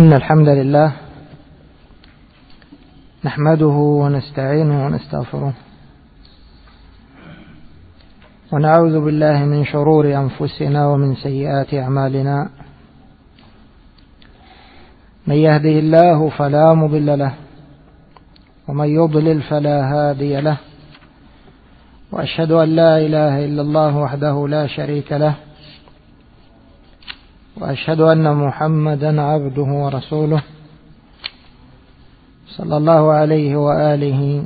إن الحمد لله نحمده ونستعينه ونستغفره ونعوذ بالله من شرور أنفسنا ومن سيئات أعمالنا. من يهده الله فلا مضل له ومن يضلل فلا هادي له، وأشهد أن لا إله إلا الله وحده لا شريك له، وأشهد أن محمدا عبده ورسوله صلى الله عليه وآله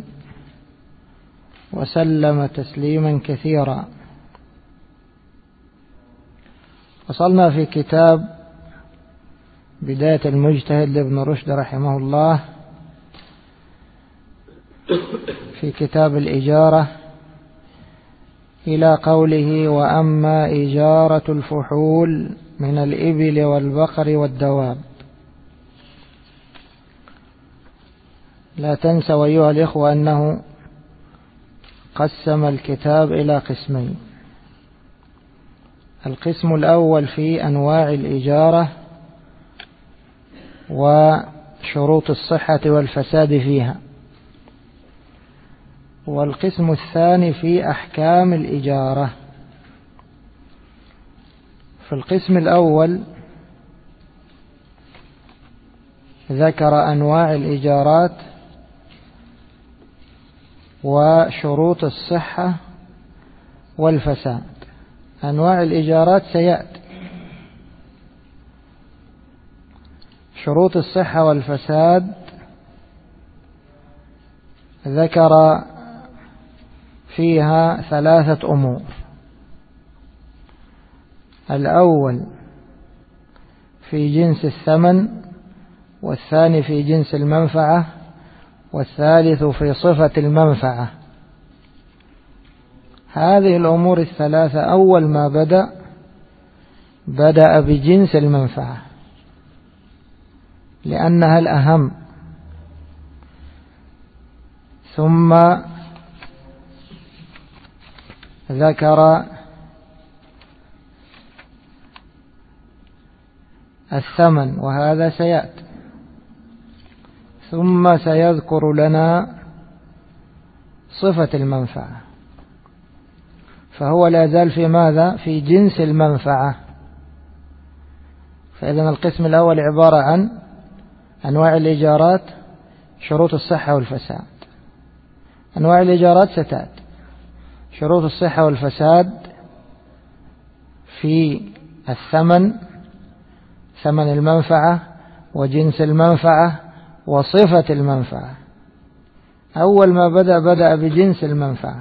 وسلم تسليما كثيرا. وصلنا في كتاب بداية المجتهد لابن رشد رحمه الله في كتاب الإجارة إلى قوله: وأما إجارة الفحول من الإبل والبقر والدواب. لا تنسوا أيها الإخوة أنه قسم الكتاب إلى قسمين: القسم الأول في أنواع الإجارة وشروط الصحة والفساد فيها، والقسم الثاني في أحكام الإجارة. في القسم الأول ذكر أنواع الإجارات وشروط الصحة والفساد. أنواع الإجارات سيأتي، شروط الصحة والفساد ذكر فيها 3 أمور: الأول في جنس الثمن، والثاني في جنس المنفعة، والثالث في صفة المنفعة. هذه الأمور الثلاثة أول ما بدأ بجنس المنفعة لأنها الأهم، ثم ذكر الثمن وهذا سيأتي، ثم سيذكر لنا صفة المنفعة. فهو لا زال في ماذا؟ في جنس المنفعة. فإذن القسم الأول عبارة عن أنواع الإيجارات، شروط الصحة والفساد. أنواع الإيجارات ستأتي، شروط الصحة والفساد في الثمن، ثمن المنفعة وجنس المنفعة وصفة المنفعة. أول ما بدأ بجنس المنفعة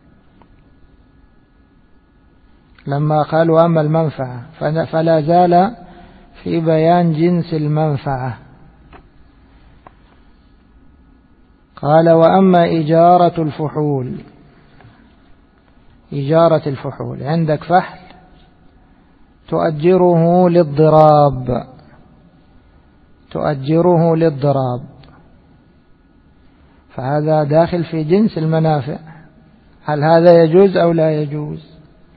لما قالوا أما المنفعة، فلا زال في بيان جنس المنفعة. قال: وأما إجارة الفحول. إجارة الفحول، عندك فحل تؤجره للضراب، فهذا داخل في جنس المنافع. هل هذا يجوز أو لا يجوز؟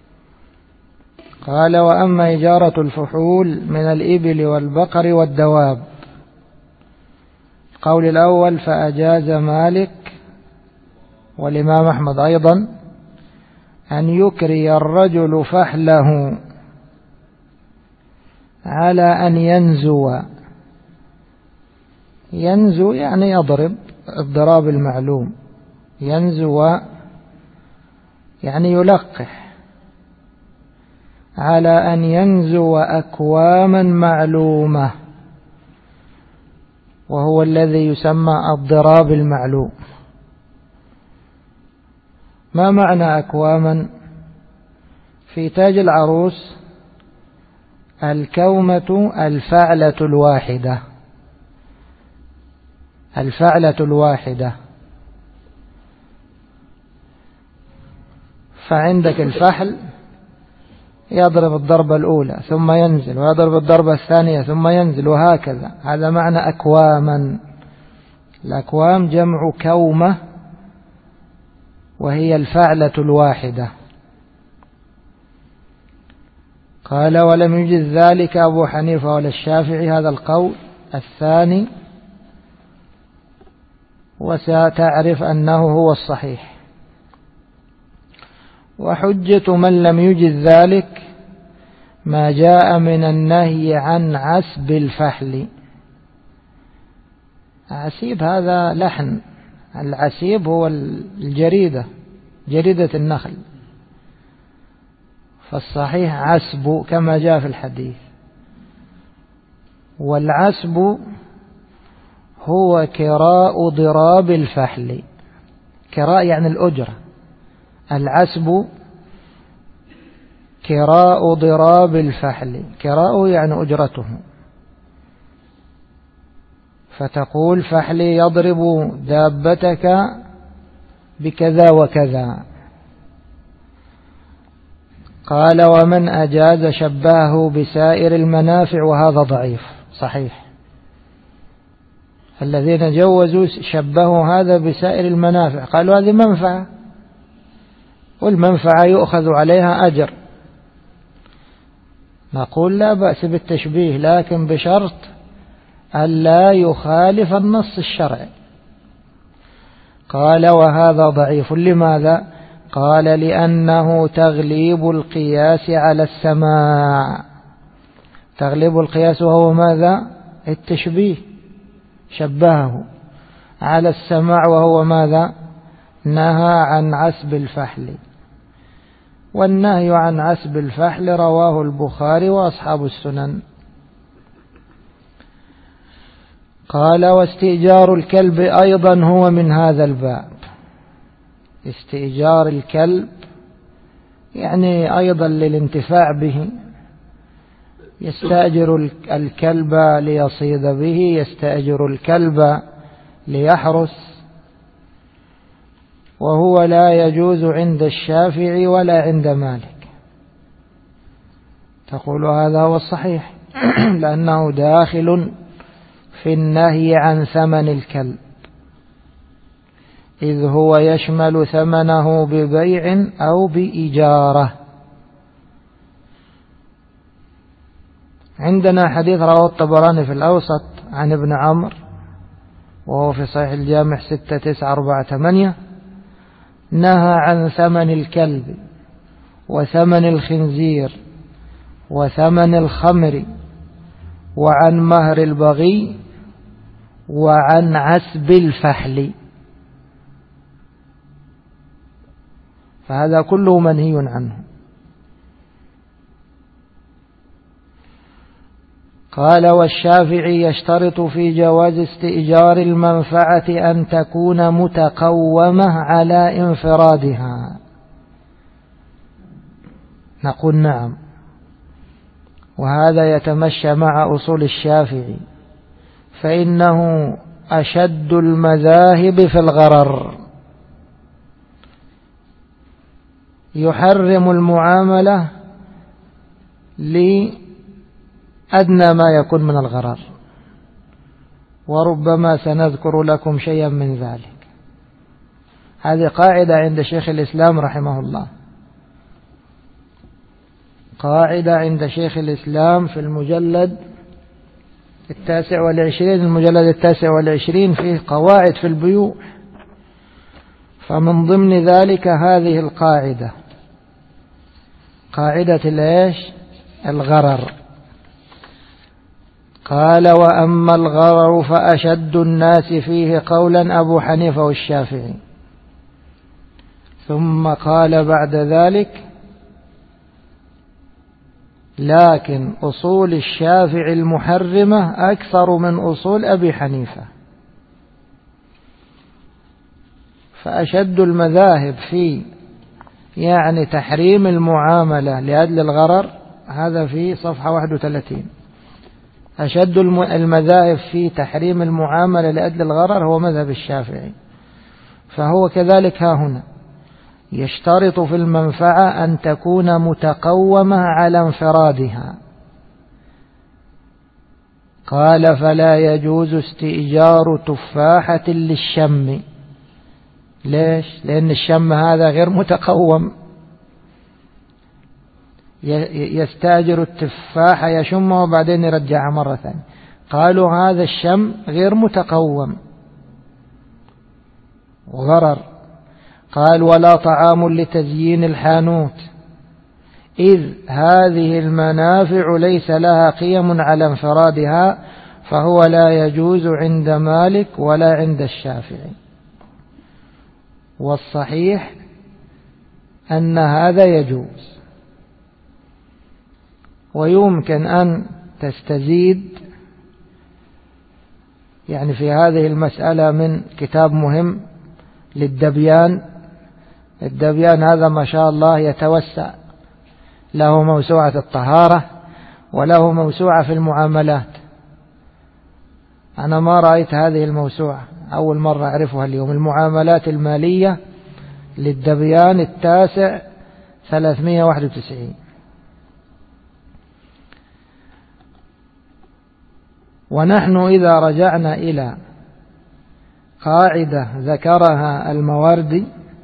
قال: وأما إجارة الفحول من الإبل والبقر والدواب. القول الأول: فأجاز مالك والإمام أحمد أيضا أن يكري الرجل فحله على أن ينزو يعني يضرب الضراب المعلوم، ينزو يعني يلقح، على أن ينزو أكواما معلومة، وهو الذي يسمى الضراب المعلوم. ما معنى أكواما؟ في تاج العروس الكومة الفعلة الواحدة. فعندك الفحل يضرب الضربة الأولى ثم ينزل، ويضرب الضربة الثانية ثم ينزل، وهكذا. هذا معنى أكواما. الأكوام جمع كومة، وهي الفعلة الواحدة. قال: ولم يجز ذلك أبو حنيفة ولا الشافعي، هذا القول الثاني وستعرف أنه هو الصحيح. وحجة من لم يجد ذلك ما جاء من النهي عن عسب الفحل. عسيب هذا لحن، العسيب هو الجريدة، جريدة النخل، فالصحيح عسب كما جاء في الحديث. والعسب هو كراء ضراب الفحل، كراء يعني الأجرة، العسب كراء ضراب الفحل، كراء يعني أجرته. فتقول فحلي يضرب دابتك بكذا وكذا. قال ومن أجاز شبهه بسائر المنافع، وهذا ضعيف. صحيح الذين جوزوا شبهوا هذا بسائر المنافع، قالوا هذه منفعة، والمنفعة يؤخذ عليها أجر. نقول لا بأس بالتشبيه، لكن بشرط ألا يخالف النص الشرعي. قال وهذا ضعيف. لماذا؟ قال لأنه تغليب القياس على السماع. تغليب القياس وهو ماذا؟ التشبيه، شبهه على السماع، وهو ماذا؟ نهى عن عسب الفحل. والنهي عن عسب الفحل رواه البخاري وأصحاب السنن. قال واستئجار الكلب أيضا هو من هذا الباب. استئجار الكلب يعني أيضا للانتفاع به، يستأجر الكلب ليصيد به، يستأجر الكلب ليحرس، وهو لا يجوز عند الشافعي ولا عند مالك. تقول هذا هو الصحيح لأنه داخل في النهي عن ثمن الكلب، إذ هو يشمل ثمنه ببيع أو بإجارة. عندنا حديث رواه الطبراني في الأوسط عن ابن عمرو، وهو في صحيح الجامع 6948، نهى عن ثمن الكلب وثمن الخنزير وثمن الخمر وعن مهر البغي وعن عسب الفحل. فهذا كله منهي عنه. قال والشافعي يشترط في جواز استئجار المنفعة أن تكون متقومة على انفرادها. نقول نعم، وهذا يتمشى مع أصول الشافعي، فإنه أشد المذاهب في الغرر. يحرم المعاملة لأدنى ما يكون من الغرر، وربما سنذكر لكم شيئا من ذلك. هذه قاعدة عند شيخ الإسلام رحمه الله، قاعدة عند شيخ الإسلام في المجلد 29، المجلد 29 فيه قواعد في البيوع، فمن ضمن ذلك هذه القاعدة، قاعدة الغرر. قال وأما الغرر فأشد الناس فيه قولا أبو حنيفة والشافعي. ثم قال بعد ذلك لكن أصول الشافعي المحرمة أكثر من أصول أبي حنيفة. فأشد المذاهب في تحريم المعاملة لأجل الغرر، هذا في صفحة 31. أشد المذاهب في تحريم المعاملة لأجل الغرر هو مذهب الشافعي. فهو كذلك ها هنا يشترط في المنفعة أن تكون متقومة على انفرادها. قال فلا يجوز استئجار تفاحة للشم. ليش؟ لأن الشم هذا غير متقوم، يستأجر التفاحة يشمه وبعدين يرجعها مرة ثانية. قالوا هذا الشم غير متقوم وغرر. قال ولا طعام لتزيين الحانوت، إذ هذه المنافع ليس لها قيم على انفرادها، فهو لا يجوز عند مالك ولا عند الشافعي. والصحيح أن هذا يجوز، ويمكن أن تستزيد يعني في هذه المسألة من كتاب مهم للدبيان. الدبيان هذا ما شاء الله يتوسع، له موسوعة الطهارة وله موسوعة في المعاملات. أنا ما رأيت هذه الموسوعة، أول مرة أعرفها اليوم. المعاملات المالية للدبيان التاسع 391. ونحن إذا رجعنا إلى قاعدة ذكرها المواردي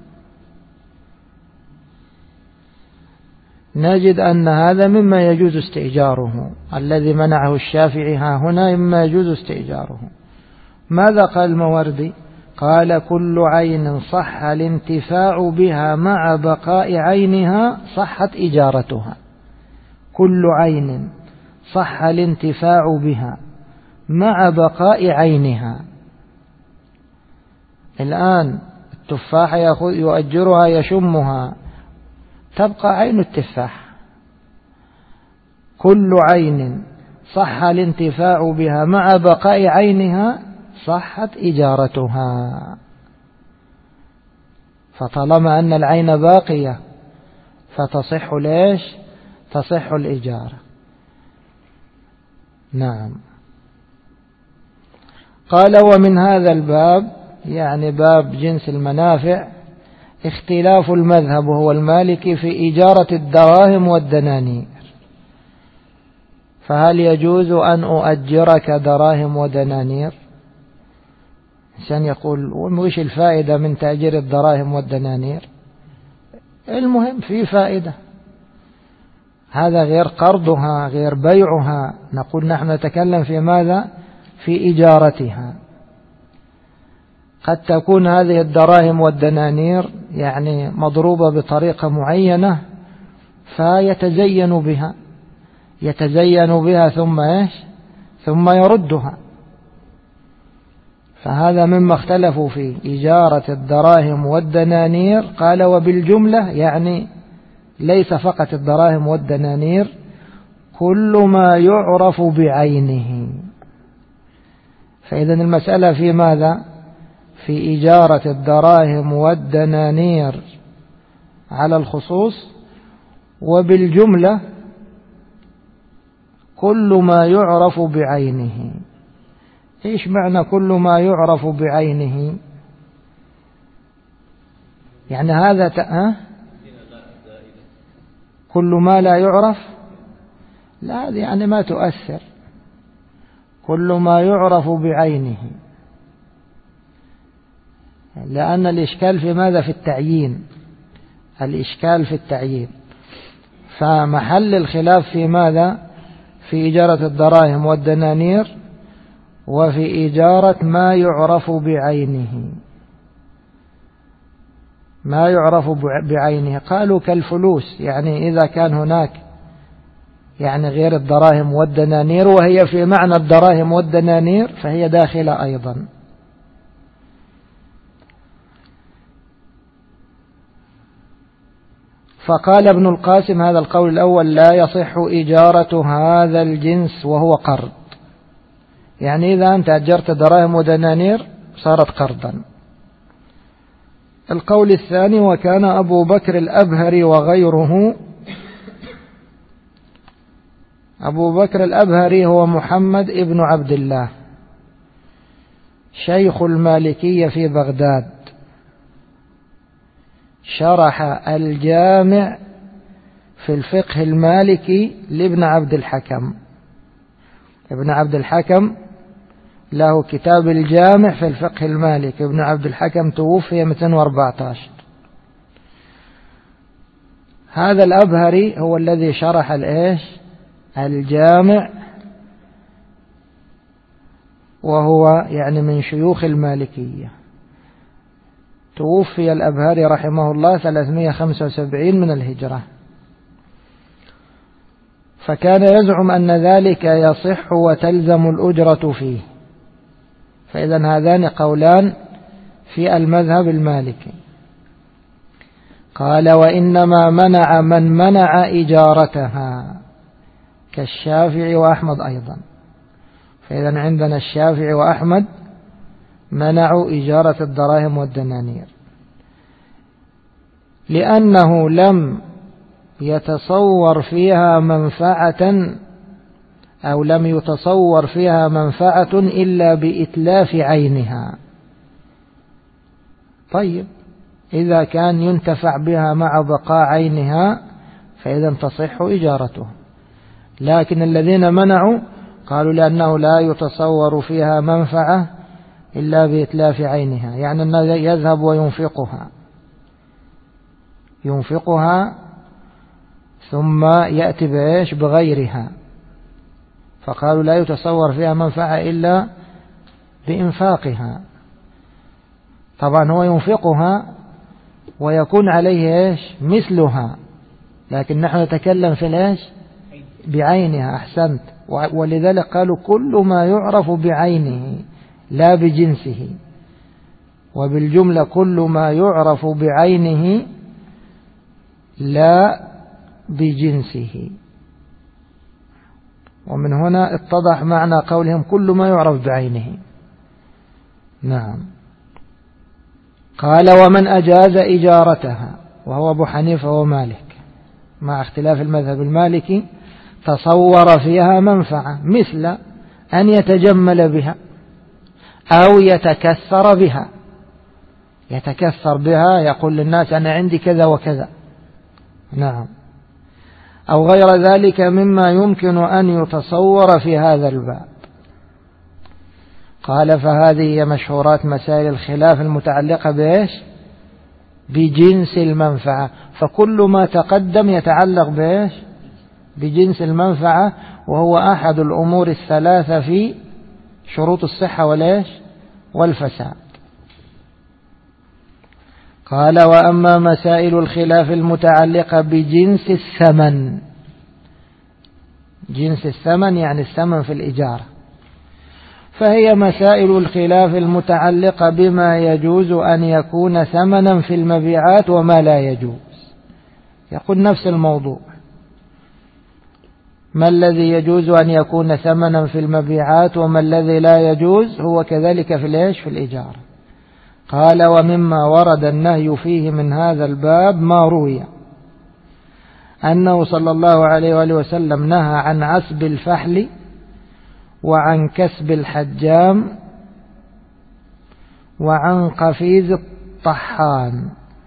نجد أن هذا مما يجوز استئجاره. الذي منعه الشافعي ها هنا مما يجوز استئجاره. ماذا قال المواردي؟ قال كل عين صح الانتفاع بها مع بقاء عينها صحت إجارتها. كل عين صح الانتفاع بها مع بقاء عينها. الآن التفاحة يؤجرها يشمها، تبقى عين التفاح. كل عين صح الانتفاع بها مع بقاء عينها صحت إجارتها. فطالما أن العين باقية فتصح ليش؟ تصح الإجارة. نعم. قال ومن هذا الباب، يعني باب جنس المنافع، اختلاف المذهب وهو المالكي في إجارة الدراهم والدنانير. فهل يجوز أن أؤجرك دراهم ودنانير؟ إنسان يقول وش الفائدة من تأجير الدراهم والدنانير؟ المهم في فائدة، هذا غير قرضها غير بيعها. نقول نحن نتكلم في ماذا؟ في إجارتها. قد تكون هذه الدراهم والدنانير يعني مضروبة بطريقة معينة فيتزين بها، يتزين بها ثم إيش؟ ثم يردها. فهذا مما اختلفوا فيه إجارة الدراهم والدنانير. قال وبالجملة، يعني ليس فقط الدراهم والدنانير، كل ما يعرف بعينه. فإذا المسألة في ماذا؟ في إجارة الدراهم والدنانير على الخصوص، وبالجملة كل ما يعرف بعينه. إيش معنى كل ما يعرف بعينه؟ يعني هذا كل ما لا يعرف، لا يعني ما تؤثر. كل ما يعرف بعينه، لأن الإشكال في ماذا؟ في التعيين. الإشكال في التعيين. فمحل الخلاف في ماذا؟ في إجارة الدراهم والدنانير وفي إجارة ما يعرف بعينه. ما يعرف بعينه قالوا كالفلوس، يعني إذا كان هناك يعني غير الدراهم والدنانير وهي في معنى الدراهم والدنانير فهي داخلة أيضا. فقال ابن القاسم هذا القول الأول لا يصح إجارة هذا الجنس وهو قرض. يعني إذا أنت أجرت دراهم ودنانير صارت قرضا. القول الثاني وكان أبو بكر الأبهري وغيره. أبو بكر الأبهري هو محمد ابن عبد الله شيخ المالكية في بغداد، شرح الجامع في الفقه المالكي لابن عبد الحكم. ابن عبد الحكم له كتاب الجامع في الفقه المالكي. ابن عبد الحكم توفي 214. هذا الأبهري هو الذي شرح الجامع وهو يعني من شيوخ المالكية، توفي الأبهري رحمه الله 375 من الهجرة، فكان يزعم أن ذلك يصح وتلزم الأجرة فيه. فإذا هذان قولان في المذهب المالكي. قال وإنما منع من منع إجارتها كالشافعي وأحمد أيضا. فإذا عندنا الشافعي وأحمد منعوا إجارة الدراهم والدنانير، لأنه لم يتصور فيها منفعة، أو لم يتصور فيها منفعة إلا بإتلاف عينها. طيب إذا كان ينتفع بها مع بقاء عينها فإذا تصح إجارته. لكن الذين منعوا قالوا لأنه لا يتصور فيها منفعة إلا بإتلاف عينها، يعني أنه يذهب وينفقها ثم يأتي بإيش؟ بغيرها. فقالوا لا يتصور فيها منفعة إلا بإنفاقها. طبعا هو ينفقها ويكون عليه إيش؟ مثلها، لكن نحن نتكلم في الإيش؟ بعينها. أحسنت. ولذلك قالوا كل ما يعرف بعينه لا بجنسه، وبالجملة كل ما يعرف بعينه لا بجنسه. ومن هنا اتضح معنى قولهم كل ما يعرف بعينه. نعم. قال ومن أجاز إجارتها، وهو أبو حنيفة ومالك مع اختلاف المذهب المالكي، تصور فيها منفعة مثل أن يتجمل بها أو يتكثر بها. يتكثر بها يقول للناس أنا عندي كذا وكذا، نعم، أو غير ذلك مما يمكن أن يتصور في هذا الباب. قال فهذه هي مشهورات مسائل الخلاف المتعلقة بإيش؟ بجنس المنفعة. فكل ما تقدم يتعلق بإيش؟ بجنس المنفعة، وهو أحد الأمور الثلاثة في شروط الصحة والإيش؟ والفساد. قال وأما مسائل الخلاف المتعلقة بجنس الثمن. جنس الثمن يعني الثمن في الإجارة، فهي مسائل الخلاف المتعلقة بما يجوز أن يكون ثمنا في المبيعات وما لا يجوز. يقول نفس الموضوع، ما الذي يجوز أن يكون ثمنا في المبيعات وما الذي لا يجوز، هو كذلك في الإيش؟ في الإجارة. قال ومما ورد النهي فيه من هذا الباب ما روي أنه صلى الله عليه وآله وسلم نهى عن عسب الفحل وعن كسب الحجام وعن قفيز الطحان.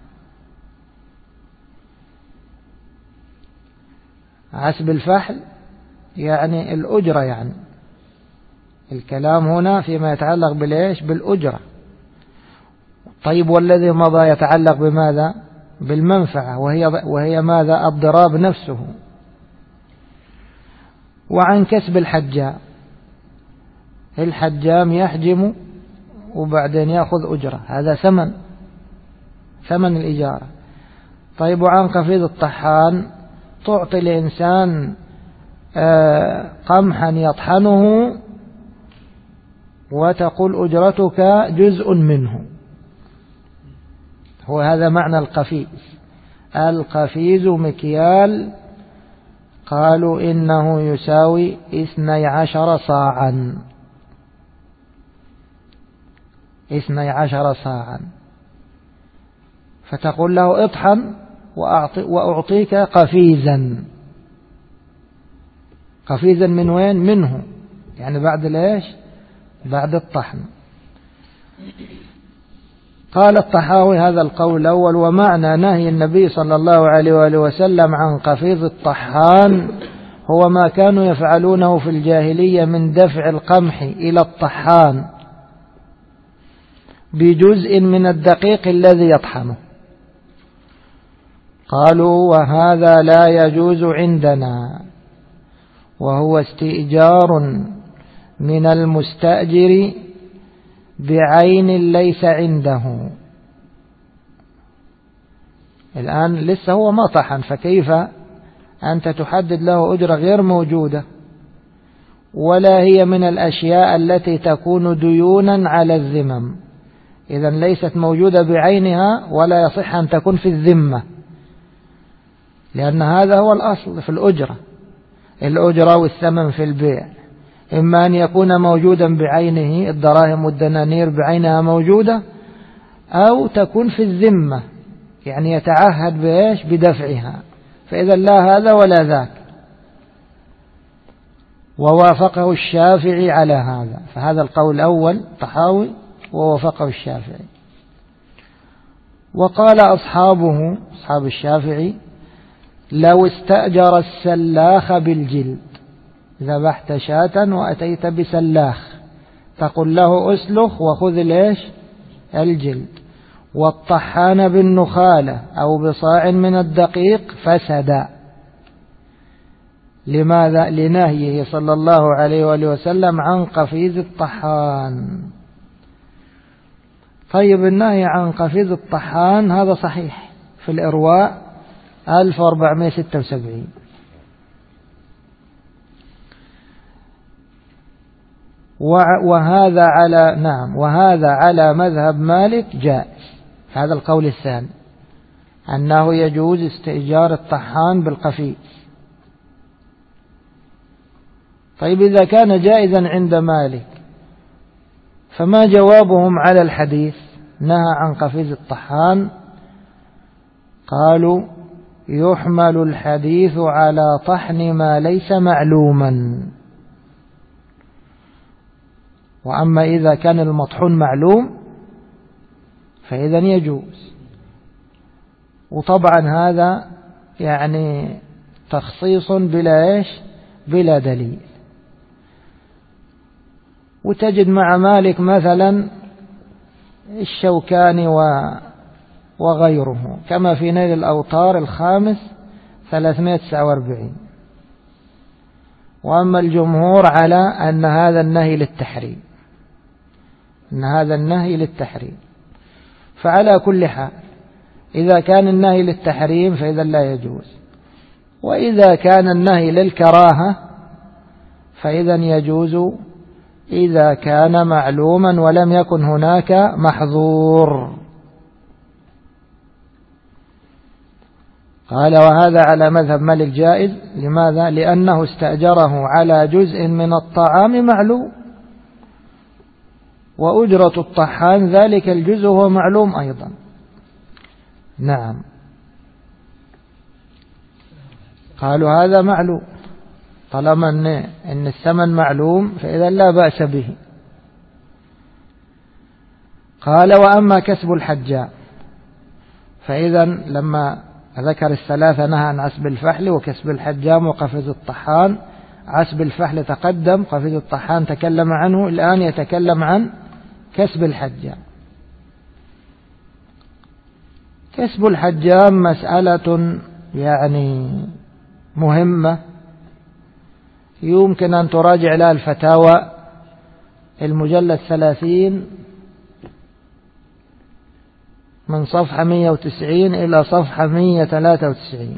عسب الفحل يعني الأجرة، يعني الكلام هنا فيما يتعلق بالإيش؟ بالأجرة. طيب والذي مضى يتعلق بماذا؟ بالمنفعة، وهي ماذا؟ الضراب نفسه. وعن كسب الحجام، الحجام يحجم وبعدين يأخذ أجرة، هذا ثمن الإجارة. طيب وعن قفيز الطحان، تعطي الإنسان قمحا يطحنه وتقول أجرتك جزء منه، هو هذا معنى القفيز. القفيز مكيال قالوا إنه يساوي 12 صاعا، 12 صاعا، فتقول له اطحن وأعطيك قفيزا. قفيزا من وين؟ منه، يعني بعد ليش؟ بعد الطحن. قال الطحاوي هذا القول الأول، ومعنى نهي النبي صلى الله عليه وآله وسلم عن قفيز الطحان هو ما كانوا يفعلونه في الجاهلية من دفع القمح إلى الطحان بجزء من الدقيق الذي يطحنه. قالوا وهذا لا يجوز عندنا، وهو استئجار من المستأجر بعين ليس عنده. الآن لسه هو ما طحن، فكيف أنت تحدد له أجرة غير موجودة، ولا هي من الأشياء التي تكون ديونا على الذمم، إذن ليست موجودة بعينها ولا يصح أن تكون في الذمة، لأن هذا هو الأصل في الأجرة. الأجرة والثمن في البيع إما أن يكون موجودا بعينه، الدراهم والدنانير بعينها موجودة، أو تكون في الذمة، يعني يتعهد بإيش؟ بدفعها، فإذا لا هذا ولا ذاك. ووافقه الشافعي على هذا، فهذا القول الأول طحاوي ووافقه الشافعي. وقال أصحابه أصحاب الشافعي: لو استأجر السلاخ بالجلد، ذبحت شاة وأتيت بسلاخ، تقول له أسلخ وخذ ليش الجلد، والطحان بالنخالة أو بصاع من الدقيق فسد. لماذا؟ لنهيه صلى الله عليه وآله وسلم عن قفيز الطحان. طيب النهي عن قفيز الطحان هذا صحيح في الإرواء 1476. وهذا على مذهب مالك جائز. هذا القول الثاني أنه يجوز استئجار الطحان بالقفيز. طيب إذا كان جائزا عند مالك فما جوابهم على الحديث نهى عن قفيز الطحان؟ قالوا: يحمل الحديث على طحن ما ليس معلوما، وأما إذا كان المطحون معلوم فإذا يجوز. وطبعا هذا يعني تخصيص بلا دليل. وتجد مع مالك مثلا الشوكاني وغيره كما في نيل الأوطار الخامس 349. وأما الجمهور على أن هذا النهي للتحريم، فعلى كل حال إذا كان النهي للتحريم فإذا لا يجوز، وإذا كان النهي للكراهة فإذا يجوز إذا كان معلوما ولم يكن هناك محظور. قال: وهذا على مذهب مالك جائز. لماذا؟ لأنه استأجره على جزء من الطعام معلوم، وأجرة الطحان ذلك الجزء هو معلوم أيضا. نعم، قالوا هذا معلوم، طالما أن الثمن معلوم فإذا لا بأس به. قال: وأما كسب الحجام، فإذا لما ذكر الثلاثة نهى عن عسب الفحل وكسب الحجام وقفز الطحان. عسب الفحل تقدم، قفز الطحان تكلم عنه، الآن يتكلم عن كسب الحجام. كسب الحجام مسألة يعني مهمة، يمكن أن تراجع لها الفتاوى المجلد 30 من صفحة 190 إلى صفحة 193.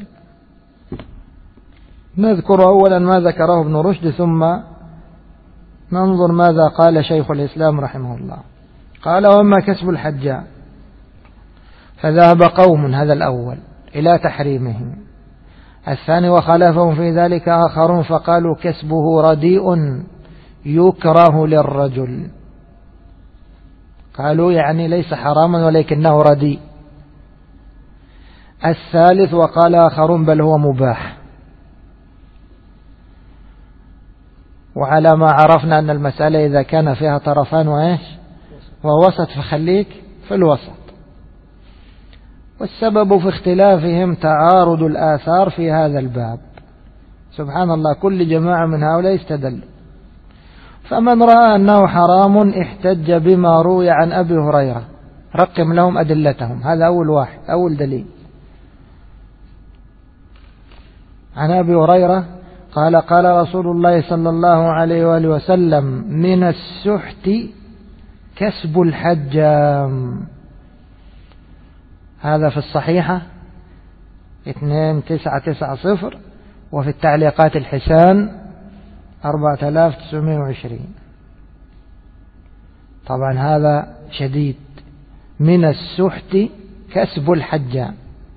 نذكر أولا ما ذكره ابن رشد، ثم ننظر ماذا قال شيخ الإسلام رحمه الله. قال: وأما كسب الحجام فذهب قوم، هذا الأول، إلى تحريمه. الثاني: وخالفهم في ذلك آخرون فقالوا كسبه رديء يكره للرجل. قالوا يعني ليس حراما ولكنه رديء. الثالث: وقال آخرون بل هو مباح. وعلى ما عرفنا أن المسألة إذا كان فيها طرفان ووسط فخليك في الوسط. والسبب في اختلافهم تعارض الآثار في هذا الباب. سبحان الله، كل جماعة من هؤلاء استدل. فمن رأى أنه حرام احتج بما روي عن أبي هريرة، رقم لهم أدلتهم. هذا أول دليل. عن أبي هريرة قال قال رسول الله صلى الله عليه وآله وسلم من السحت كسب الحجام. هذا في الصحيحة 2990، وفي التعليقات الحسان 4920. طبعا هذا شديد، من السحت كسب الحجام.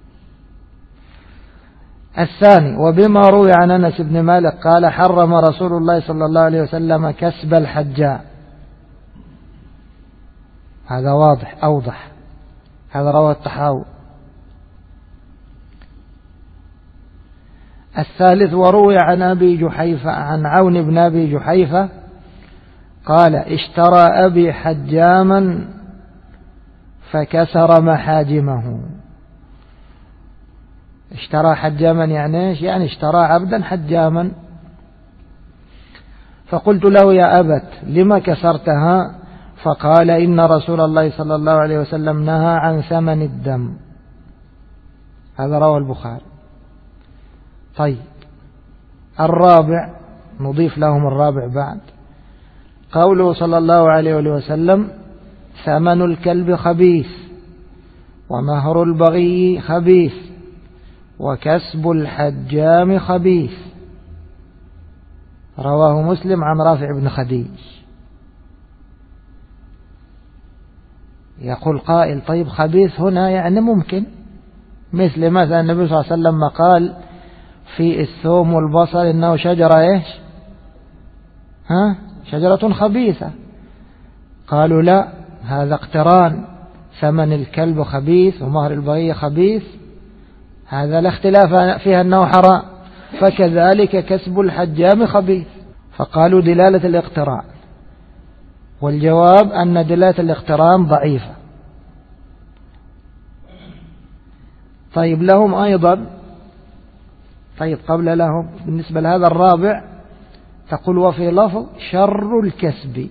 الثاني وبما روي عن أنس بن مالك قال حرم رسول الله صلى الله عليه وسلم كسب الحجام. هذا واضح أوضح، هذا رواه الطحاوي. الثالث وروي عن أبي جحيفة عن عون بن أبي جحيفة قال اشترى أبي حجاما فكسر محاجمه. اشترى حجاما يعني ايش؟ يعني اشترى عبدا حجاما. فقلت له يا أبت لما كسرتها؟ فقال إن رسول الله صلى الله عليه وسلم نهى عن ثمن الدم. هذا رواه البخاري. طيب الرابع، نضيف لهم الرابع بعد، قوله صلى الله عليه وسلم ثمن الكلب خبيث ومهر البغي خبيث وكسب الحجام خبيث. رواه مسلم عن رافع بن خديج. يقول قائل طيب خبيث هنا يعني ممكن مثل مثلا النبي صلى الله عليه وسلم قال في الثوم والبصل إنه شجرة إيش؟ شجرة خبيثة. قالوا لا، هذا اقتران، ثمن الكلب خبيث ومهر البغي خبيث، هذا لا اختلاف فيها أنه حرام، فكذلك كسب الحجام خبيث. فقالوا دلالة الاقتران، والجواب أن دلالة الاقتران ضعيفة. طيب لهم أيضا، طيب قبل لهم بالنسبة لهذا الرابع تقول وفي لفظ شر الكسب،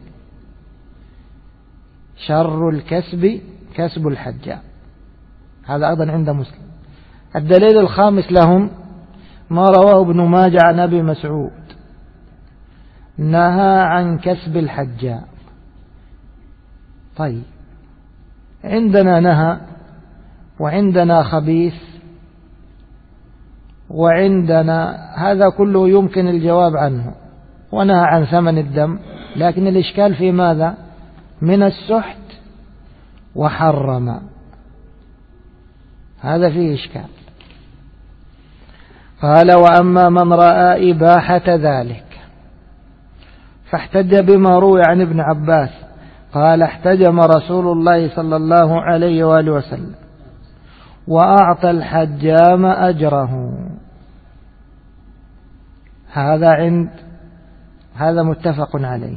شر الكسب كسب الحجام. هذا أيضا عند مسلم. الدليل الخامس لهم ما رواه ابن ماجه عن أبي مسعود نهى عن كسب الحجام. طيب عندنا نهى وعندنا خبيث وعندنا هذا كله يمكن الجواب عنه، ونهى عن ثمن الدم، لكن الإشكال في ماذا؟ من السحت وحرم، هذا فيه إشكال. قال وأما من رأى إباحة ذلك فاحتج بما روي عن ابن عباس قال احتجم رسول الله صلى الله عليه وآله وسلم وأعطى الحجام أجره. هذا متفق عليه.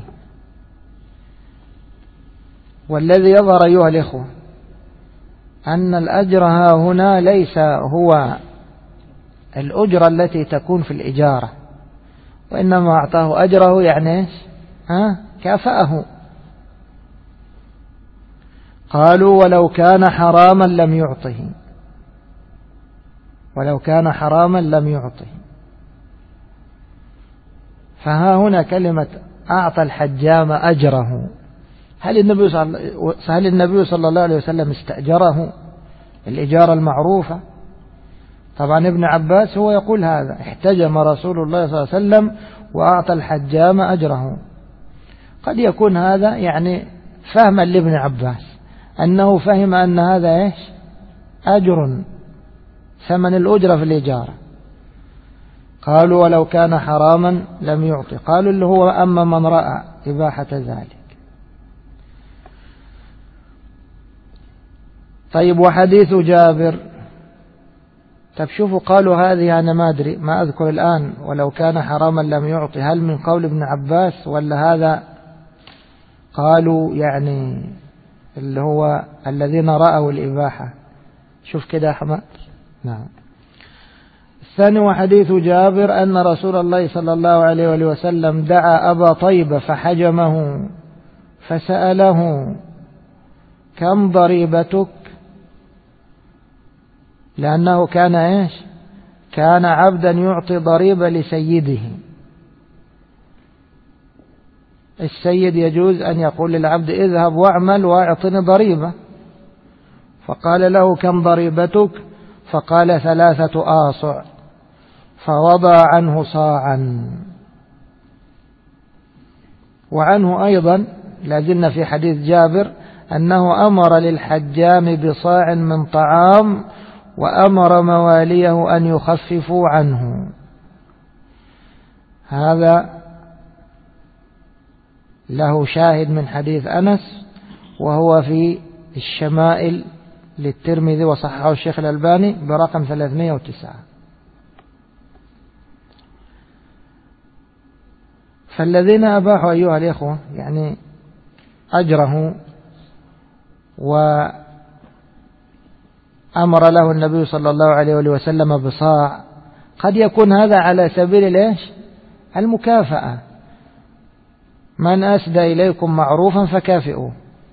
والذي يظهر أيها الإخوة أن الأجر هنا ليس هو الأجرة التي تكون في الإجارة، وإنما أعطاه أجره يعني إيش؟ كافأه. قالوا ولو كان حراما لم يعطه، ولو كان حراما لم يعطه. فها هنا كلمة أعطى الحجام أجره، هل النبي صلى الله عليه وسلم استأجره الإجارة المعروفة؟ طبعا ابن عباس هو يقول هذا احتجم رسول الله صلى الله عليه وسلم وأعطى الحجام أجره. قد يكون هذا يعني فهما لابن عباس، أنه فهم أن هذا إيش؟ أجر، ثمن الأجرة في الإجارة. قالوا ولو كان حراما لم يعطي. قالوا اللي هو أما من رأى إباحة ذلك. طيب وحديث جابر، طب شوفوا قالوا هذه أنا ما أدري، ما أذكر الآن ولو كان حراما لم يعطي، هل من قول ابن عباس ولا هذا قالوا يعني اللي هو الذين رأوا الإباحة؟ شوف كده يا حماد. نعم. الثاني وحديث جابر أن رسول الله صلى الله عليه وسلم دعا أبا طيبة فحجمه فسأله كم ضريبتك، لأنه كان إيش؟ كان عبدا يعطي ضريبة لسيده. السيد يجوز أن يقول للعبد اذهب واعمل واعطني ضريبة، فقال له كم ضريبتك؟ فقال 3 آصع، فوضع عنه صاعا. وعنه أيضا لازلنا في حديث جابر أنه أمر للحجام بصاع من طعام وأمر مواليه أن يخففوا عنه. هذا له شاهد من حديث أنس، وهو في الشمائل للترمذي وصححه الشيخ الألباني برقم 309. فالذين أباحوا أيها الإخوة يعني أجره وأمر له النبي صلى الله عليه وسلم بصاع، قد يكون هذا على سبيل المكافأة، من أسدى إليكم معروفا فكافئوه.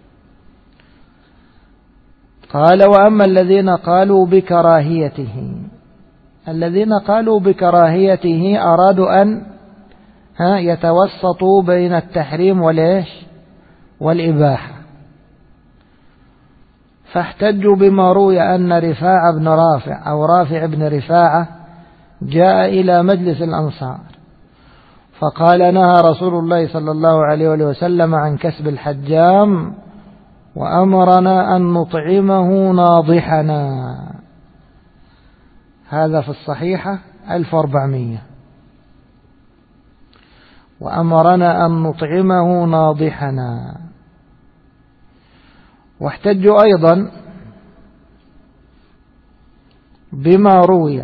قال وأما الذين قالوا بكراهيته، الذين قالوا بكراهيته أرادوا أن يتوسطوا بين التحريم والإباحة، فاحتجوا بما روي أن رفاعة بن رافع أو رافع بن رفاعة جاء إلى مجلس الأنصار فقال نهى رسول الله صلى الله عليه وسلم عن كسب الحجام وأمرنا أن نطعمه ناضحنا. هذا في الصحيحة 1400. وأمرنا أن نطعمه ناضحنا. واحتجوا أيضا بما روي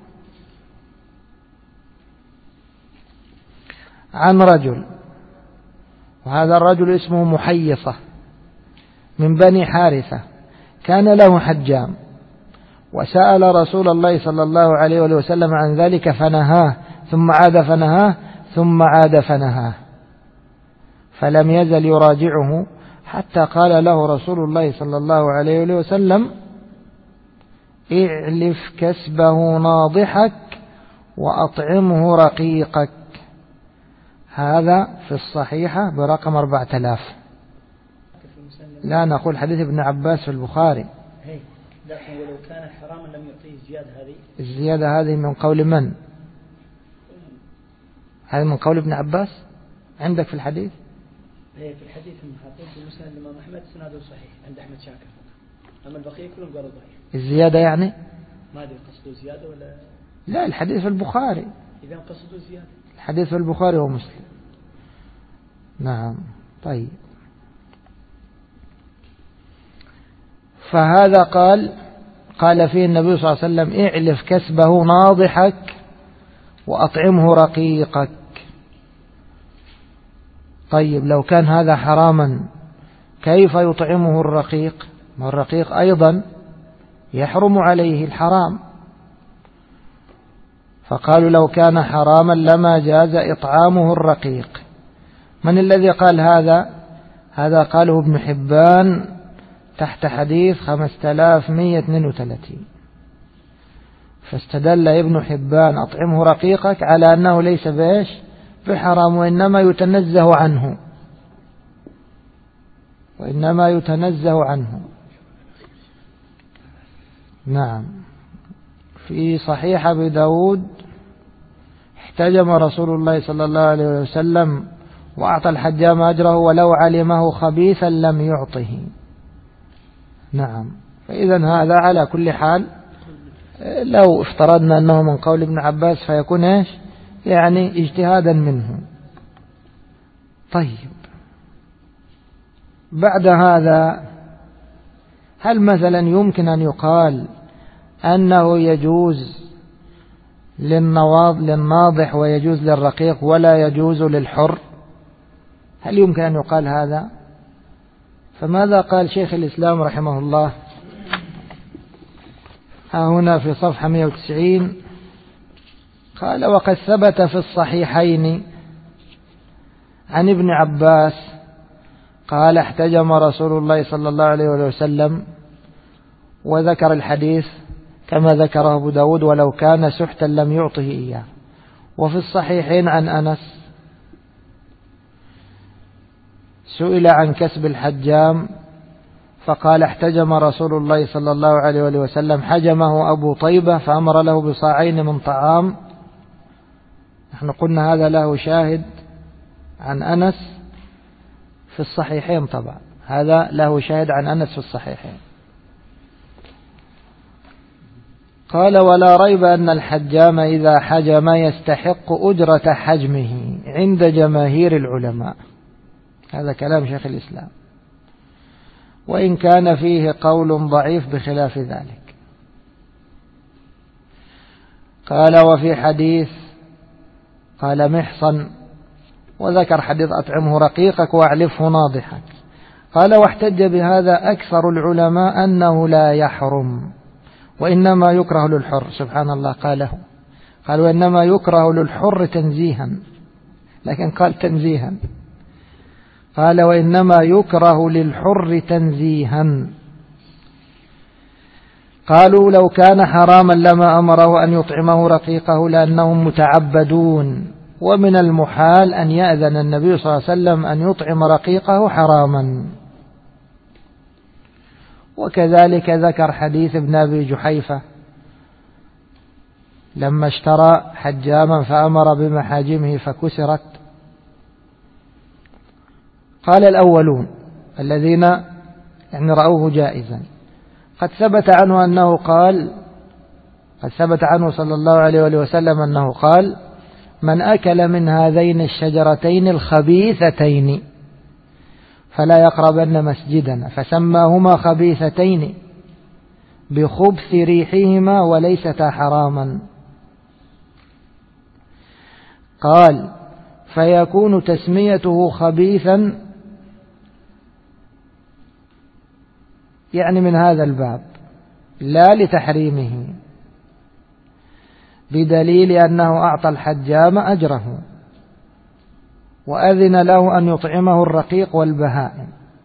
عن رجل، وهذا الرجل اسمه محيصة من بني حارثة، كان له حجام وسأل رسول الله صلى الله عليه وسلم عن ذلك فنهاه، ثم عاد فنهاه، ثم عاد فنهاه، فلم يزل يراجعه حتى قال له رسول الله صلى الله عليه وسلم اعلف كسبه ناضحك وأطعمه رقيقك. هذا في الصحيحة برقم 4000. لا نقول حديث ابن عباس في البخاري. لكن ولو كان حراما لم يعطيه الزيادة هذه. الزيادة هذه من قول من؟ هذا من قول ابن عباس عندك في الحديث؟ في الحديث المحاطين في مسند الإمام أحمد سناده صحيح عند أحمد شاكر، أما البقية كلهم قالوا ضعيف. الزيادة يعني؟ ما أدري قصده زيادة ولا لا، الحديث في البخاري. إذا قصده زيادة. الحديث في البخاري ومسلم. نعم. طيب، فهذا قال فيه النبي صلى الله عليه وسلم اعلف كسبه ناضحك وأطعمه رقيقك. طيب، لو كان هذا حراما كيف يطعمه الرقيق؟ ما الرقيق أيضا يحرم عليه الحرام. فقالوا لو كان حراما لما جاز إطعامه الرقيق. من الذي قال هذا؟ هذا قاله ابن حبان تحت حديث 5132. فاستدل ابن حبان أطعمه رقيقك على أنه ليس بحرام، وإنما يتنزه عنه. نعم. في صحيح أبي داود احتجم رسول الله صلى الله عليه وسلم وأعطى الحجام أجره ولو علمه خبيثا لم يعطه. نعم. فإذا هذا على كل حال لو افترضنا أنه من قول ابن عباس فيكون يعني اجتهادا منه. طيب، بعد هذا هل مثلا يمكن أن يقال أنه يجوز للناضح ويجوز للرقيق ولا يجوز للحر؟ هل يمكن أن يقال هذا؟ فماذا قال شيخ الإسلام رحمه الله؟ ها هنا في صفحة 190 قال وقد ثبت في الصحيحين عن ابن عباس قال احتجم رسول الله صلى الله عليه وسلم، وذكر الحديث كما ذكره أبو داود ولو كان سحتا لم يعطه إياه. وفي الصحيحين عن أنس سئل عن كسب الحجام فقال احتجم رسول الله صلى الله عليه وسلم، حجمه أبو طيبة فأمر له بصاعين من طعام. نحن قلنا هذا له شاهد عن أنس في الصحيحين، طبعا هذا له شاهد عن أنس في الصحيحين. قال ولا ريب أن الحجام إذا حجم يستحق أجرة حجمه عند جماهير العلماء. هذا كلام شيخ الإسلام، وإن كان فيه قول ضعيف بخلاف ذلك. قال وفي حديث، قال محصن، وذكر حديث أطعمه رقيقك واعلفه ناضحك. قال واحتج بهذا أكثر العلماء أنه لا يحرم وإنما يكره للحر. سبحان الله، قال وإنما يكره للحر تنزيها، لكن قال تنزيها، قال وإنما يكره للحر تنزيها. قالوا لو كان حراما لما أمره أن يطعمه رقيقه لأنهم متعبدون، ومن المحال أن يأذن النبي صلى الله عليه وسلم أن يطعم رقيقه حراما. وكذلك ذكر حديث ابن أبي جحيفة لما اشترى حجاما فأمر بمحاجمه فكسرت. قال الأولون الذين يعني رأوه جائزا قد ثبت عنه أنه قال، قد ثبت عنه صلى الله عليه وسلم أنه قال من أكل من هذين الشجرتين الخبيثتين فلا يقربن مسجدنا، فسماهما خبيثتين بخبث ريحهما وليستا حراما. قال فيكون تسميته خبيثا يعني من هذا الباب لا لتحريمه، بدليل أنه أعطى الحجام أجره وأذن له أن يطعمه الرقيق والبهائم.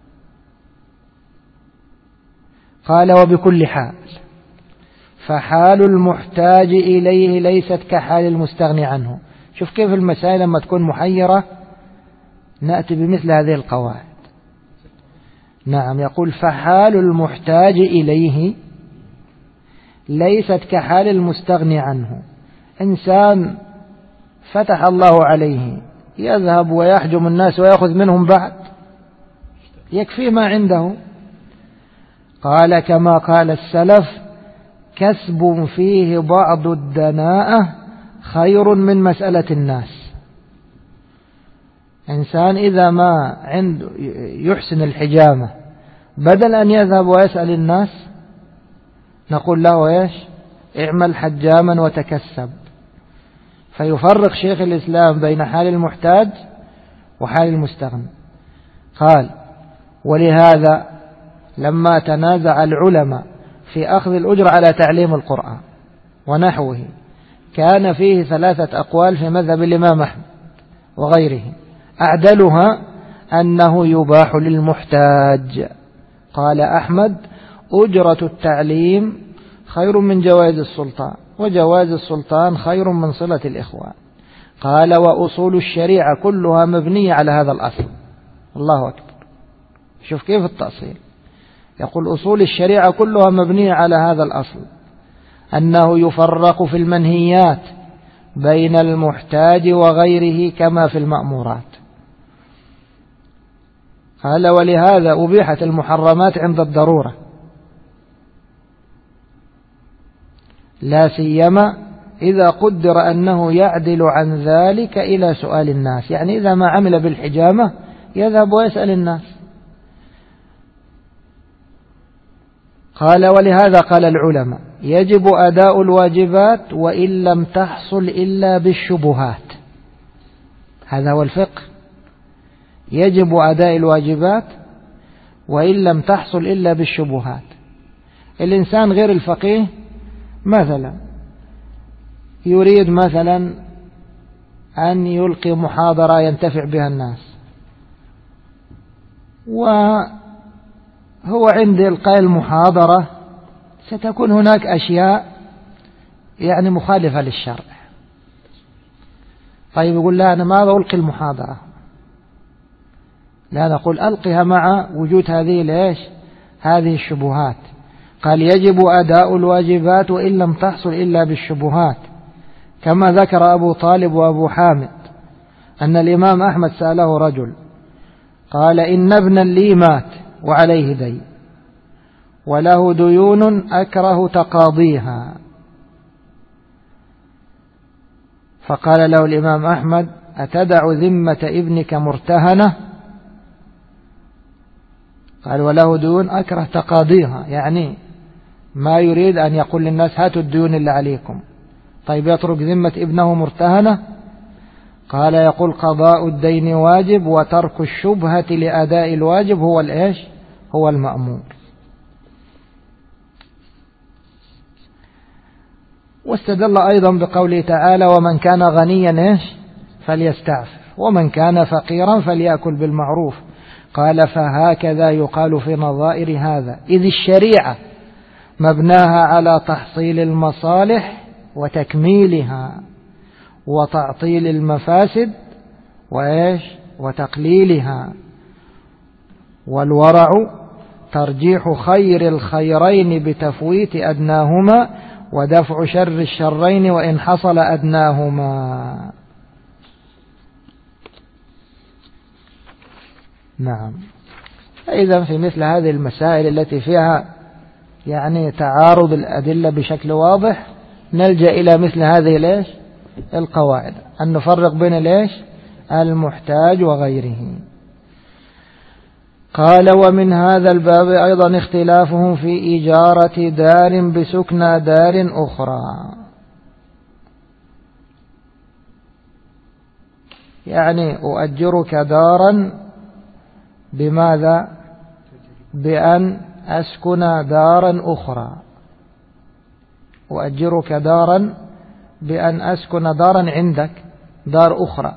قال وبكل حال فحال المحتاج إليه ليست كحال المستغني عنه. شوف كيف المسائل لما تكون محيرة نأتي بمثل هذه القواعد. نعم، يقول فحال المحتاج إليه ليست كحال المستغني عنه. إنسان فتح الله عليه يذهب ويحجم الناس ويأخذ منهم بعد، يكفي ما عنده. قال كما قال السلف كسب فيه بعض الدناءة خير من مسألة الناس. إنسان إذا ما عنده يحسن الحجامة بدل أن يذهب ويسأل الناس نقول له إيش؟ اعمل حجاما وتكسب. فيفرق شيخ الإسلام بين حال المحتاج وحال المستغني. قال ولهذا لما تنازع العلماء في أخذ الأجر على تعليم القرآن ونحوه كان فيه 3 أقوال في مذهب الإمام أحمد وغيره، أعدلها أنه يباح للمحتاج. قال أحمد أجرة التعليم خير من جواز السلطان، وجواز السلطان خير من صلة الإخوان. قال وأصول الشريعة كلها مبنية على هذا الأصل. الله أكبر، شوف كيف التأصيل. يقول أصول الشريعة كلها مبنية على هذا الأصل، أنه يفرق في المنهيات بين المحتاج وغيره كما في المأمورات. قال ولهذا أبيحت المحرمات عند الضرورة، لا سيما إذا قدر أنه يعدل عن ذلك إلى سؤال الناس، يعني إذا ما عمل بالحجامة يذهب ويسأل الناس. قال ولهذا قال العلماء يجب أداء الواجبات وإن لم تحصل إلا بالشبهات. هذا هو الفقه، يجب أداء الواجبات وإن لم تحصل إلا بالشبهات. الإنسان غير الفقيه مثلا يريد مثلا أن يلقي محاضرة ينتفع بها الناس، وهو عند إلقاء المحاضرة ستكون هناك أشياء يعني مخالفة للشرع. طيب يقول لا أنا ما ألقي المحاضرة، لا نقول ألقها مع وجود هذه الشبهات. قال يجب أداء الواجبات وإن لم تحصل إلا بالشبهات، كما ذكر أبو طالب وأبو حامد أن الإمام أحمد سأله رجل قال إن ابنا لي مات وعليه دين وله ديون أكره تقاضيها، فقال له الإمام أحمد أتدع ذمة ابنك مرتهنة؟ قال وله ديون أكره تقاضيها، يعني ما يريد أن يقول للناس هاتوا الديون اللي عليكم. طيب يترك ذمة ابنه مرتهنة؟ قال يقول قضاء الدين واجب وترك الشبهة لأداء الواجب هو المأمور. واستدل أيضا بقوله تعالى ومن كان غنيا فليستعفف ومن كان فقيرا فليأكل بالمعروف. قال فهكذا يقال في نظائر هذا، إذ الشريعة مبناها على تحصيل المصالح وتكميلها وتعطيل المفاسد وتقليلها، والورع ترجيح خير الخيرين بتفويت أدناهما ودفع شر الشرين وإن حصل أدناهما. نعم. إذا في مثل هذه المسائل التي فيها يعني تعارض الأدلة بشكل واضح نلجأ إلى مثل هذه القواعد أن نفرق بين المحتاج وغيره. قال ومن هذا الباب أيضا اختلافهم في إجارة دار بسكنى دار أخرى، يعني أؤجرك دارا بماذا؟ بأن أسكن دارا أخرى، أؤجرك دارا بأن أسكن دارا عندك، دار أخرى،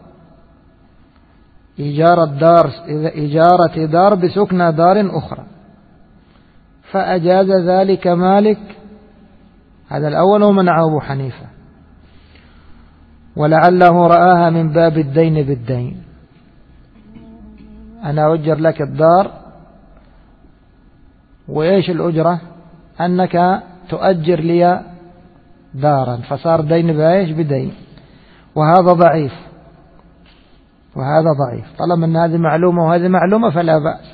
إجارة دار بسكن دار أخرى. فأجاز ذلك مالك، هذا الأول، ومنعه أبو حنيفة، ولعله رآها من باب الدين بالدين. أنا أؤجر لك الدار، وإيش الأجرة؟ أنك تؤجر لي دارا، فصار دين بدين، وهذا ضعيف طالما أن هذه معلومة وهذه معلومة فلا بأس.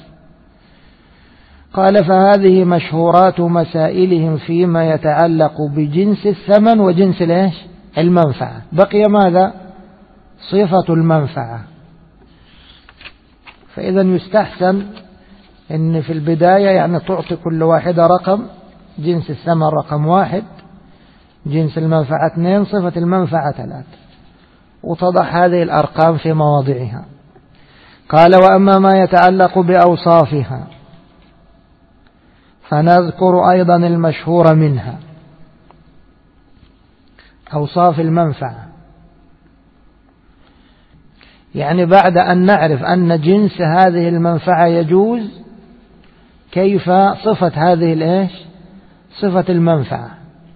قال فهذه مشهورات مسائلهم فيما يتعلق بجنس الثمن وجنس المنفعة. بقي ماذا؟ صفة المنفعة. فإذا يستحسن أن في البداية يعني تعطي كل واحدة رقم، جنس الثمن رقم 1، جنس المنفعة 2، صفة المنفعة 3، وتضع هذه الأرقام في مواضعها. قال وأما ما يتعلق بأوصافها فنذكر أيضا المشهور منها. أوصاف المنفعة، يعني بعد أن نعرف أن جنس هذه المنفعة يجوز، كيف صفة هذه صفة المنفعة،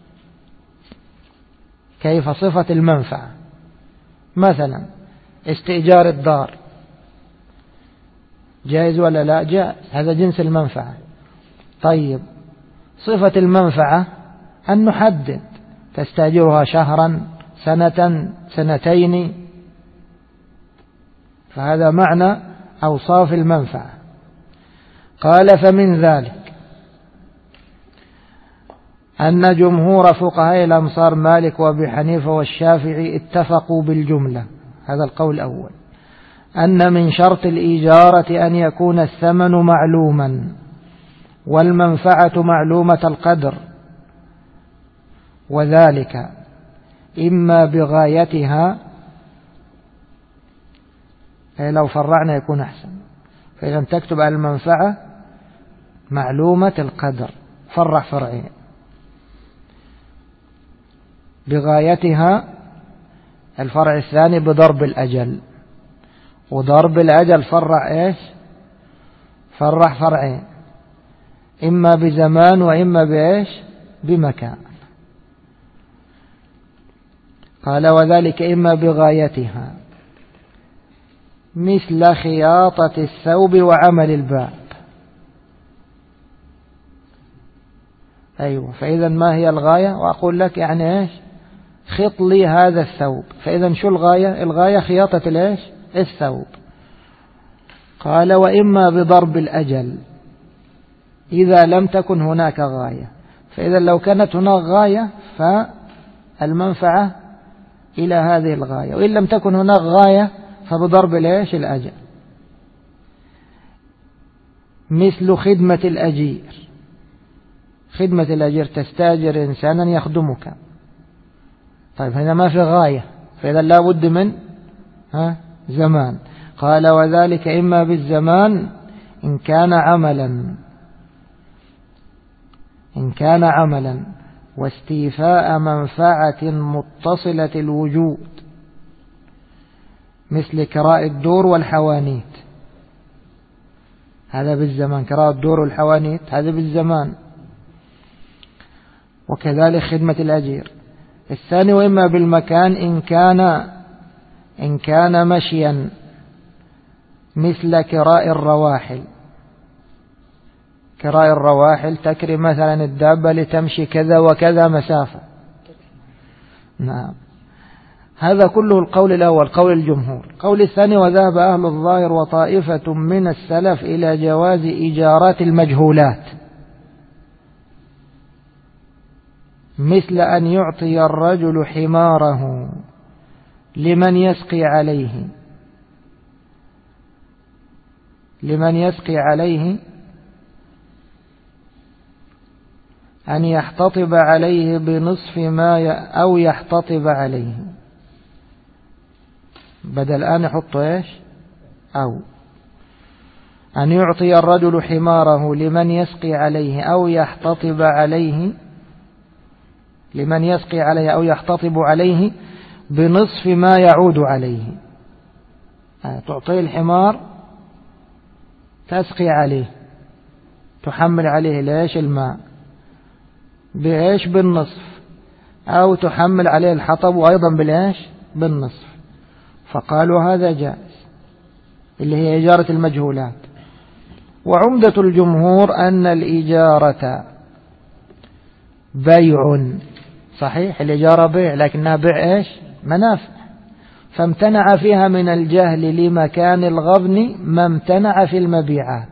كيف صفة المنفعة؟ مثلا استئجار الدار جائز ولا لا؟ جائز، هذا جنس المنفعة. طيب صفة المنفعة أن نحدد، تستأجرها شهرا، سنة، سنتين، فهذا معنى أوصاف المنفعة. قال فمن ذلك أن جمهور فقهاء الأمصار مالك وأبي حنيفة والشافعي اتفقوا بالجملة، هذا القول الأول، أن من شرط الإجارة أن يكون الثمن معلوما والمنفعة معلومة القدر، وذلك إما بغايتها، لو فرعنا يكون أحسن، فإذا تكتب على المنفعة معلومة القدر، فرع فرعين، بغايتها الفرع الثاني بضرب الأجل، وضرب الأجل فرع فرع فرعين، إما بزمان وإما بمكان. قال وذلك إما بغايتها، مثل خياطة الثوب وعمل الباب. أيوة، فإذا ما هي الغاية؟ وأقول لك يعني إيش؟ خط لي هذا الثوب. فإذا شو الغاية؟ الغاية خياطة الإيش؟ الثوب. قال وإما بضرب الأجل إذا لم تكن هناك غاية. فإذا لو كانت هناك غاية فالمنفعة إلى هذه الغاية، وإن لم تكن هناك غاية فبضرب الإيش؟ الأجل. مثل خدمة الأجير. خدمة الأجير تستاجر إنسانا يخدمك. طيب هنا ما في غاية، فإذا لا بد من زمان. قال وذلك إما بالزمان إن كان عملا واستيفاء منفعة متصلة الوجود، مثل كراء الدور والحوانيت، هذا بالزمان. كراء الدور والحوانيت هذا بالزمان. وكذلك خدمة الأجير. الثاني وإما بالمكان إن كان مشيا، مثل كراء الرواحل. كراء الرواحل تكري مثلا الدابة لتمشي كذا وكذا مسافة. نعم، هذا كله القول الأول، قول الجمهور. قول الثاني وذهب أهل الظاهر وطائفة من السلف إلى جواز إجارات المجهولات، مثل أن يعطي الرجل حماره لمن يسقي عليه أن يحتطب عليه بنصف ما أو يحتطب عليه، بدل أن يحط إيش؟ أو أن يعطي الرجل حماره لمن يسقي عليه أو يحتطب عليه، لمن يسقي عليه أو يحتطب عليه بنصف ما يعود عليه. تعطيه الحمار تسقي عليه، تحمل عليه ليش؟ الماء. بإيش؟ بالنصف. أو تحمل عليه الحطب وأيضا بالإيش؟ بالنصف. فقالوا هذا جائز، اللي هي إجارة المجهولات. وعمدة الجمهور أن الإجارة بيع. صحيح الإجارة بيع، لكنها بيع إيش؟ منافع. فامتنع فيها من الجهل لمكان الغبن ما امتنع في المبيعات،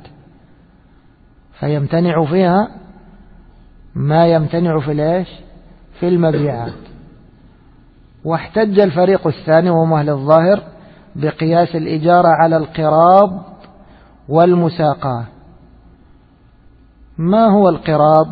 فيمتنع فيها ما يمتنع في الإيش؟ في المبيعات. واحتج الفريق الثاني وهم أهل الظاهر بقياس الإجارة على القراض والمساقاة. ما هو القراض؟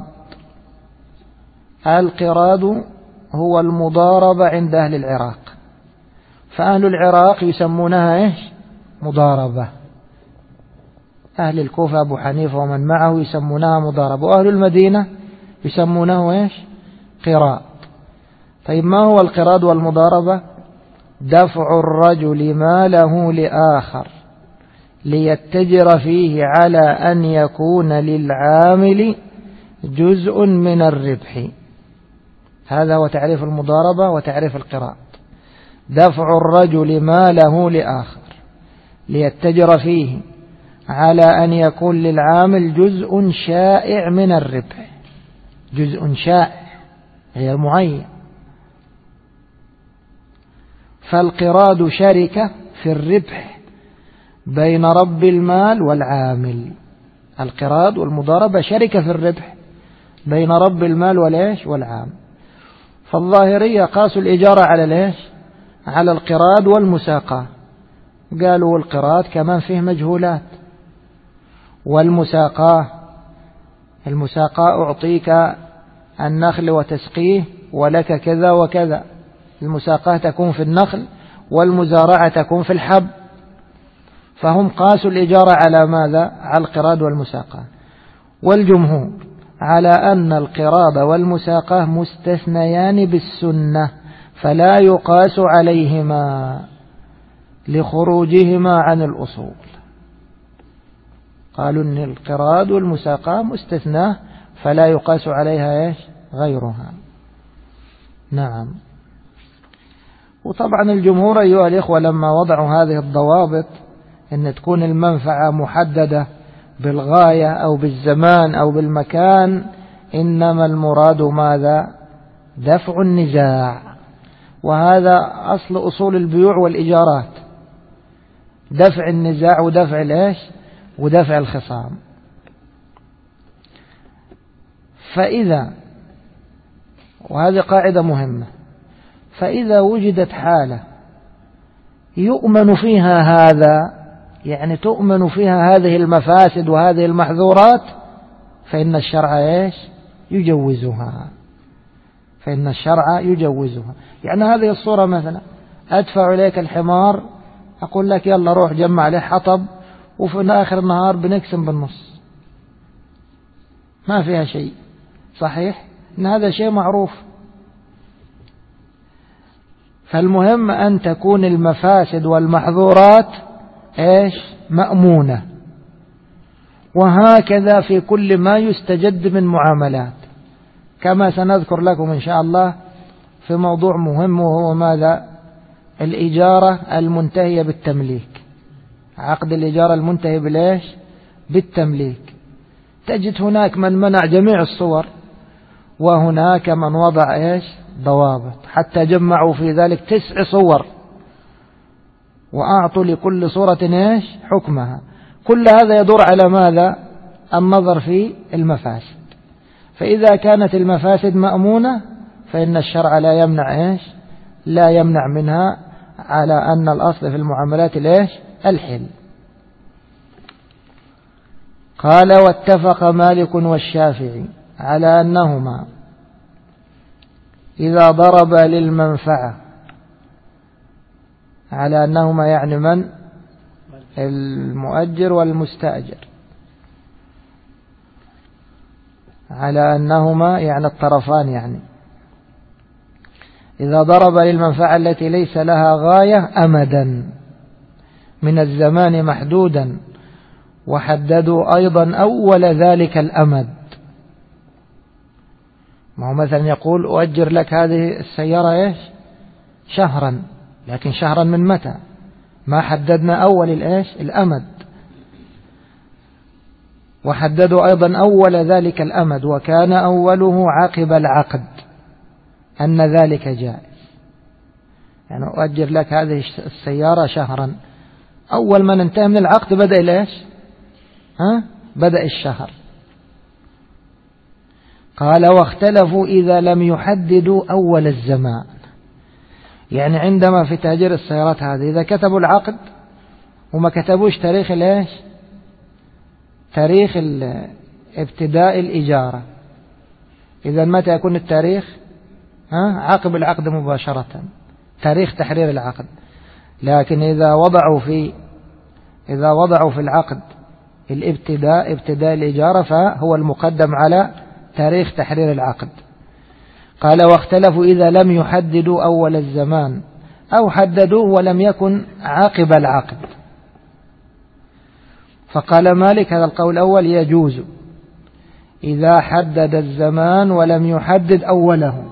القراض هو المضاربة عند أهل العراق، فأهل العراق يسمونها إيش؟ مضاربة. أهل الكوفة أبو حنيفة ومن معه يسمونها مضاربة، وأهل المدينة يسمونه إيش؟ قراض. طيب ما هو القراض والمضاربة؟ دفع الرجل ماله لآخر ليتجر فيه على أن يكون للعامل جزء من الربح. هذا هو تعريف المضاربة وتعريف القراض. دفع الرجل ماله لآخر ليتجر فيه على أن يكون للعامل جزء شائع من الربح. جزء شائع غير معين. فالقراض شركة في الربح بين رب المال والعامل. القراض والمضاربة شركة في الربح بين رب المال والإيش؟ والعامل. فالظاهرية قاسوا الإجارة على الإيش؟ على القراض والمساقاة. قالوا القراض كمان فيه مجهولات، والمساقاة أعطيك النخل وتسقيه ولك كذا وكذا. المساقاة تكون في النخل والمزارعة تكون في الحب. فهم قاسوا الإجارة على ماذا؟ على القراض والمساقاة. والجمهور على أن القراض والمساقاة مستثنيان بالسنة، فلا يقاس عليهما لخروجهما عن الأصول. قالوا أن القراض والمساقاة مستثنى فلا يقاس عليها إيش؟ غيرها. نعم. وطبعا الجمهور أيها الإخوة لما وضعوا هذه الضوابط أن تكون المنفعة محددة بالغاية أو بالزمان أو بالمكان، إنما المراد ماذا؟ دفع النزاع. وهذا أصل أصول البيوع والإيجارات، دفع النزاع ودفع الإيش ودفع الخصام. فإذا، وهذه قاعدة مهمة، فإذا وجدت حالة يؤمن فيها هذا، يعني تؤمن فيها هذه المفاسد وهذه المحظورات، فإن الشرع إيش يجوزها، فإن الشرع يجوزها. يعني هذه الصورة مثلا، أدفع إليك الحمار، أقول لك يلا روح جمع له حطب، وفي آخر النهار بنقسم بالنص، ما فيها شيء، صحيح إن هذا شيء معروف. فالمهم أن تكون المفاسد والمحظورات إيش مأمونة. وهكذا في كل ما يستجد من معاملات، كما سنذكر لكم إن شاء الله في موضوع مهم، وهو ماذا؟ الإجارة المنتهية بالتمليك، عقد الإجارة المنتهي بالإيش بالتمليك. تجد هناك من منع جميع الصور، وهناك من وضع إيش ضوابط، حتى جمعوا في ذلك 9 صور، وأعطوا لكل صورة إيش حكمها. كل هذا يدور على ماذا؟ النظر في المفاسد. فإذا كانت المفاسد مأمونة فإن الشرع لا يمنع إيش لا يمنع منها، على أن الأصل في المعاملات الإيش الحل. قال: واتفق مالك والشافعي على أنهما إذا ضرب للمنفعة، على أنهما يعني من؟ المؤجر والمستأجر، على أنهما يعني الطرفان، يعني إذا ضرب للمنفعة التي ليس لها غاية أمدا من الزمان محدودا، وحددوا أيضا أول ذلك الأمد. ما هو مثلا يقول أؤجر لك هذه السيارة إيش شهرا، لكن شهرا من متى؟ ما حددنا أول الإيش الأمد. وحددوا أيضا أول ذلك الأمد، وكان أوله عقب العقد، أن ذلك جائز. يعني أؤجر لك هذه السيارة شهرا، أول ما ننتهي من العقد بدأ الإيش بدأ الشهر. قال: واختلفوا إذا لم يحددوا أول الزمان. يعني عندما في تأجير السيارات هذه إذا كتبوا العقد وما كتبوش تاريخ الإيش تاريخ ابتداء الإجارة، إذا متى يكون التاريخ؟ عقب العقد مباشرة، تاريخ تحرير العقد. لكن إذا وضعوا في العقد ابتداء الإجارة، فهو المقدم على تاريخ تحرير العقد. قال: واختلفوا إذا لم يحددوا أول الزمان أو حددوه ولم يكن عقب العقد. فقال مالك: هذا القول الأول يجوز إذا حدد الزمان ولم يحدد أوله،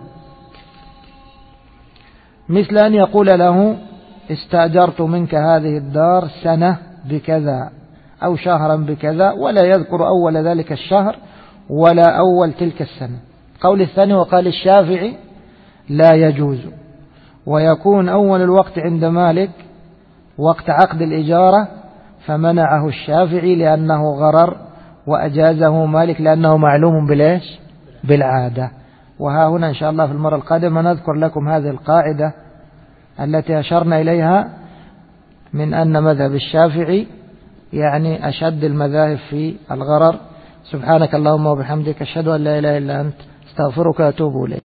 مثل أن يقول له: استأجرت منك هذه الدار سنة بكذا أو شهرا بكذا، ولا يذكر أول ذلك الشهر ولا أول تلك السنة. قول الثاني وقال الشافعي لا يجوز، ويكون أول الوقت عند مالك وقت عقد الإجارة، فمنعه الشافعي لأنه غرر، وأجازه مالك لأنه معلوم بالإيش بالعادة. وها هنا إن شاء الله في المرة القادمة نذكر لكم هذه القاعدة التي أشرنا إليها، من أن مذهب الشافعي يعني أشد المذاهب في الغرر. سبحانك اللهم وبحمدك، أشهد أن لا إله إلا أنت، استغفرك وأتوب إليك.